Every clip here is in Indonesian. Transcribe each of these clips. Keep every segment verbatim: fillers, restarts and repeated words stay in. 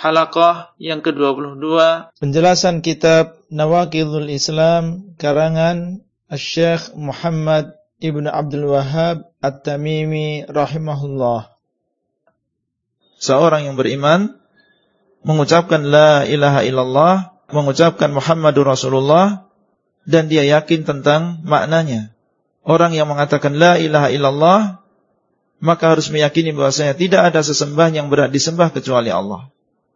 halaqah yang kedua puluh dua, penjelasan kitab Nawaqidul Islam karangan Asy-Syaikh Muhammad Ibn Abdul Wahhab At-Tamimi rahimahullah. Seorang yang beriman mengucapkan la ilaha illallah, mengucapkan Muhammadur Rasulullah, dan dia yakin tentang maknanya. Orang yang mengatakan la ilaha illallah, maka harus meyakini bahwasanya tidak ada sesembah yang berhak disembah kecuali Allah.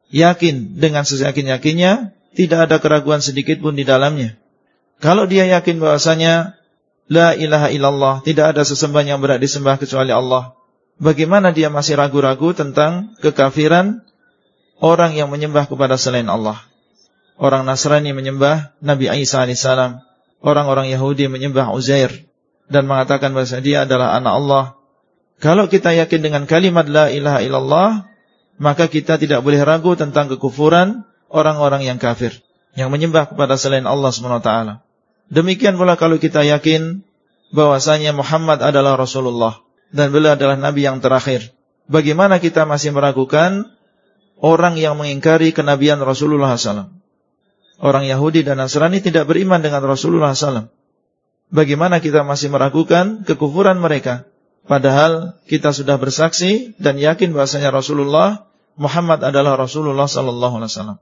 Yakin dengan seyakin-yakinnya, tidak ada keraguan sedikit pun di dalamnya. Kalau dia yakin bahwasanya la ilaha illallah, tidak ada sesembah yang berhak disembah kecuali Allah, bagaimana dia masih ragu-ragu tentang kekafiran orang yang menyembah kepada selain Allah? Orang Nasrani menyembah Nabi Isa alaihissalam, orang-orang Yahudi menyembah Uzair dan mengatakan bahwa dia adalah anak Allah. Kalau kita yakin dengan kalimat la ilaha illallah, maka kita tidak boleh ragu tentang kekufuran orang-orang yang kafir, yang menyembah kepada selain Allah subhanahu wa taala. Demikian pula kalau kita yakin bahwasanya Muhammad adalah Rasulullah dan beliau adalah Nabi yang terakhir, bagaimana kita masih meragukan orang yang mengingkari kenabian Rasulullah sallallahu alaihi wasallam? Orang Yahudi dan Nasrani tidak beriman dengan Rasulullah sallallahu alaihi wasallam. Bagaimana kita masih meragukan kekufuran mereka? Padahal kita sudah bersaksi dan yakin bahwasanya Rasulullah Muhammad adalah Rasulullah sallallahu alaihi wasallam.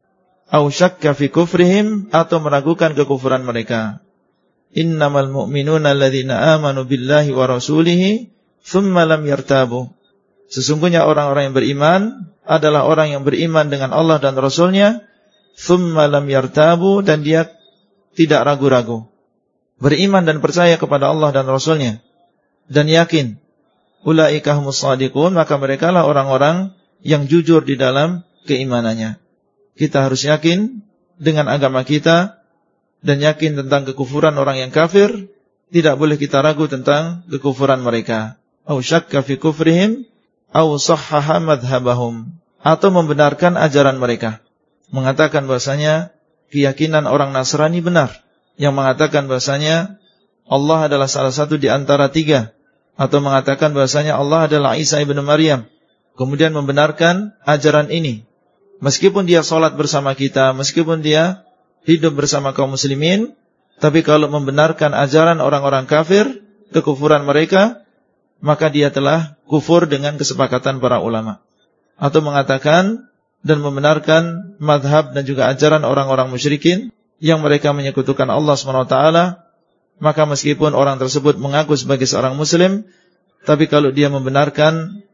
Au syakka fi kufrihim, atau meragukan kekufuran mereka. Innamal mu'minuna alladzina amanu billahi wa rasulihi tsumma lam yartabu. Sesungguhnya orang-orang yang beriman adalah orang yang beriman dengan Allah dan Rasulnya, tsumma lam yartabu, dan dia tidak ragu-ragu. Beriman dan percaya kepada Allah dan Rasulnya, dan yakin, ulaika humus shadiqun, maka merekalah orang-orang yang jujur di dalam keimanannya. Kita harus yakin dengan agama kita dan yakin tentang kekufuran orang yang kafir. Tidak boleh kita ragu tentang kekufuran mereka. Au syakka fi kufrihim au sahhaha madhhabahum, atau membenarkan ajaran mereka, mengatakan bahasanya keyakinan orang Nasrani benar, yang mengatakan bahasanya Allah adalah salah satu di antara tiga, atau mengatakan bahasanya Allah adalah Isa ibn Maryam, kemudian membenarkan ajaran ini. Meskipun dia sholat bersama kita, meskipun dia hidup bersama kaum muslimin, tapi kalau membenarkan ajaran orang-orang kafir, kekufuran mereka, maka dia telah kufur dengan kesepakatan para ulama. Atau mengatakan dan membenarkan madhab dan juga ajaran orang-orang musyrikin yang mereka menyekutukan Allah subhanahu wa taala, maka meskipun orang tersebut mengaku sebagai seorang muslim, tapi kalau dia membenarkan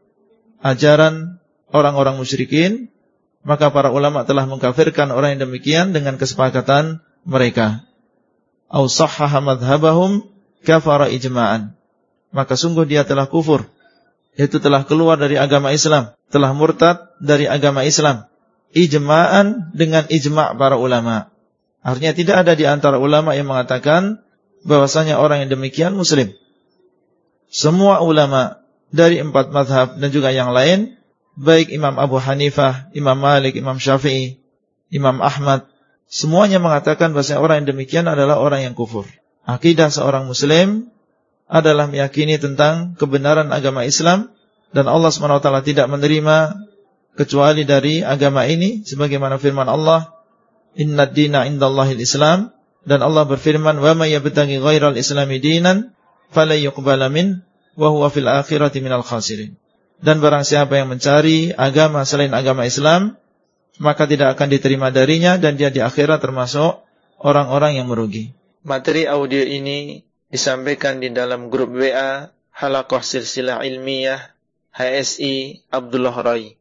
ajaran orang-orang musyrikin, maka para ulama telah mengkafirkan orang yang demikian dengan kesepakatan mereka. Au sahhaha madhhabahum kafara ijma'an. Maka sungguh dia telah kufur, yaitu telah keluar dari agama Islam, telah murtad dari agama Islam, ijma'an, dengan ijma' para ulama. Artinya tidak ada di antara ulama yang mengatakan bahwasanya orang yang demikian muslim. Semua ulama dari empat mazhab dan juga yang lain, baik Imam Abu Hanifah, Imam Malik, Imam Syafi'i, Imam Ahmad, semuanya mengatakan bahwasanya orang yang demikian adalah orang yang kufur. Akidah seorang muslim adalah meyakini tentang kebenaran agama Islam, dan Allah subhanahu wa taala tidak menerima kecuali dari agama ini, sebagaimana firman Allah, Inna ad-dina indallahil Islam, dan Allah berfirman, wa may yabtaghi ghairal islami dinan fala yuqbala min wa huwa fil akhirati minal khasirin. Dan barang siapa yang mencari agama selain agama Islam, maka tidak akan diterima darinya, dan dia di akhirat termasuk orang-orang yang merugi. Materi audio ini disampaikan di dalam grup W A Halaqah Silsilah Ilmiyah H S I Abdullah Rai.